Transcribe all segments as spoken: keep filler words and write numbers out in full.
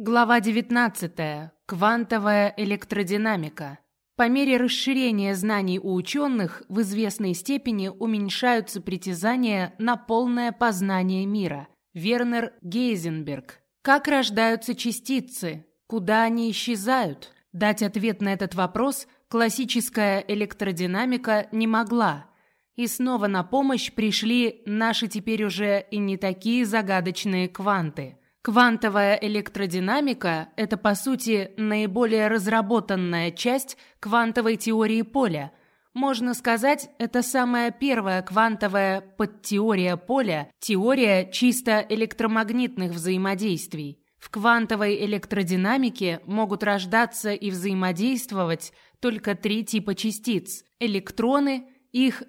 Глава девятнадцатая. Квантовая электродинамика. По мере расширения знаний у ученых в известной степени уменьшаются притязания на полное познание мира. Вернер Гейзенберг. Как рождаются частицы? Куда они исчезают? Дать ответ на этот вопрос классическая электродинамика не могла. И снова на помощь пришли наши теперь уже и не такие загадочные кванты. Квантовая электродинамика – это, по сути, наиболее разработанная часть квантовой теории поля. Можно сказать, это самая первая квантовая подтеория поля, теория чисто электромагнитных взаимодействий. В квантовой электродинамике могут рождаться и взаимодействовать только три типа частиц – электроны, их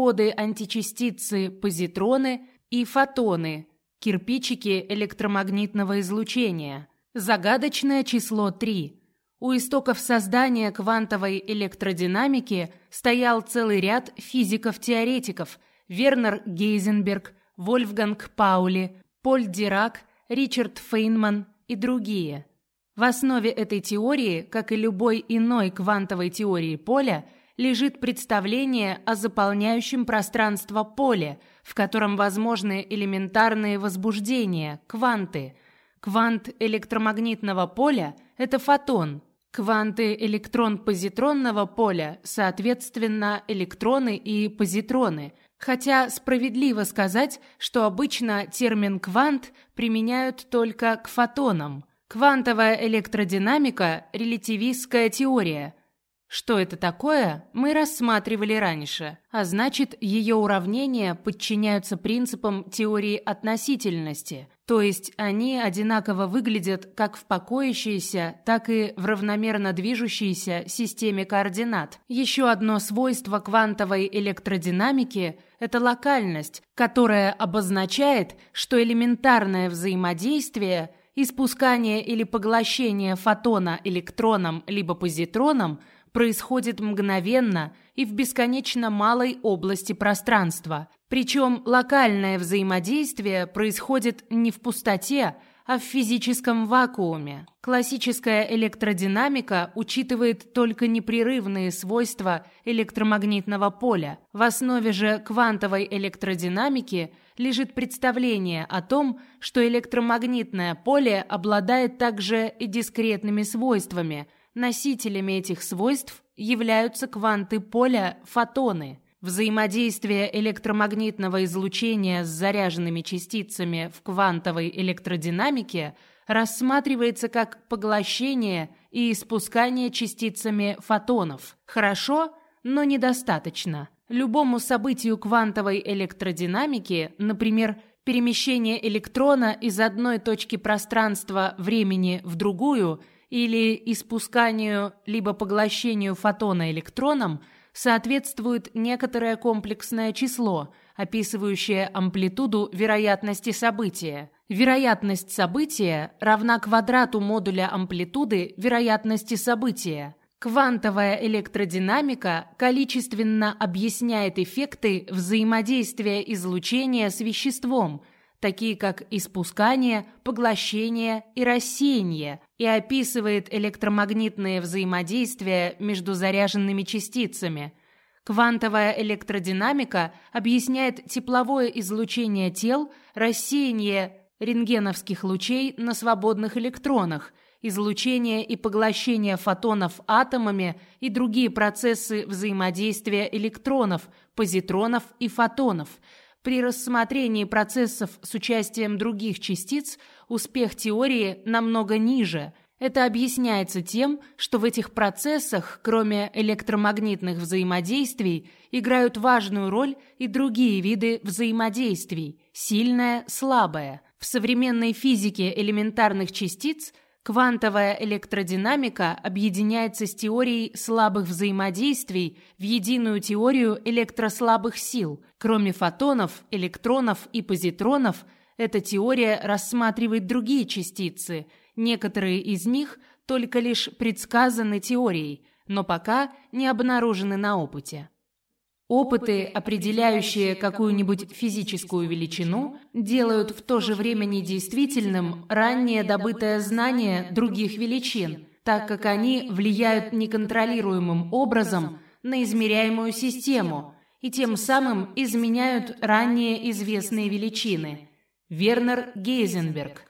антиподы-античастицы, позитроны и фотоны – кирпичики электромагнитного излучения. Загадочное число три. У истоков создания квантовой электродинамики стоял целый ряд физиков-теоретиков: Вернер Гейзенберг, Вольфганг Паули, Поль Дирак, Ричард Фейнман и другие. В основе этой теории, как и любой иной квантовой теории поля, лежит представление о заполняющем пространство поле, в котором возможны элементарные возбуждения, кванты. Квант электромагнитного поля – это фотон. Кванты электрон-позитронного поля, соответственно, электроны и позитроны. Хотя справедливо сказать, что обычно термин «квант» применяют только к фотонам. Квантовая электродинамика – релятивистская теория. Что это такое, мы рассматривали раньше, а значит, ее уравнения подчиняются принципам теории относительности, то есть они одинаково выглядят как в покоящейся, так и в равномерно движущейся системе координат. Еще одно свойство квантовой электродинамики – это локальность, которая обозначает, что элементарное взаимодействие, испускание или поглощение фотона электроном либо позитроном – происходит мгновенно и в бесконечно малой области пространства. Причем локальное взаимодействие происходит не в пустоте, а в физическом вакууме. Классическая электродинамика учитывает только непрерывные свойства электромагнитного поля. В основе же квантовой электродинамики лежит представление о том, что электромагнитное поле обладает также и дискретными свойствами. Носителями этих свойств являются кванты поля – фотоны. Взаимодействие электромагнитного излучения с заряженными частицами в квантовой электродинамике рассматривается как поглощение и испускание частицами фотонов. Хорошо, но недостаточно. Любому событию квантовой электродинамики, например, перемещение электрона из одной точки пространства-времени в другую – или испусканию либо поглощению фотона электроном, соответствует некоторое комплексное число, описывающее амплитуду вероятности события. Вероятность события равна квадрату модуля амплитуды вероятности события. Квантовая электродинамика количественно объясняет эффекты взаимодействия излучения с веществом, такие как испускание, поглощение и рассеяние, и описывает электромагнитные взаимодействия между заряженными частицами. Квантовая электродинамика объясняет тепловое излучение тел, рассеяние рентгеновских лучей на свободных электронах, излучение и поглощение фотонов атомами и другие процессы взаимодействия электронов, позитронов и фотонов. При рассмотрении процессов с участием других частиц успех теории намного ниже. Это объясняется тем, что в этих процессах, кроме электромагнитных взаимодействий, играют важную роль и другие виды взаимодействий – сильное, слабое. В современной физике элементарных частиц квантовая электродинамика объединяется с теорией слабых взаимодействий в единую теорию электрослабых сил. Кроме фотонов, электронов и позитронов, эта теория рассматривает другие частицы. Некоторые из них только лишь предсказаны теорией, но пока не обнаружены на опыте. Опыты, определяющие какую-нибудь физическую величину, делают в то же время недействительным ранее добытое знание других величин, так как они влияют неконтролируемым образом на измеряемую систему и тем самым изменяют ранее известные величины. Вернер Гейзенберг.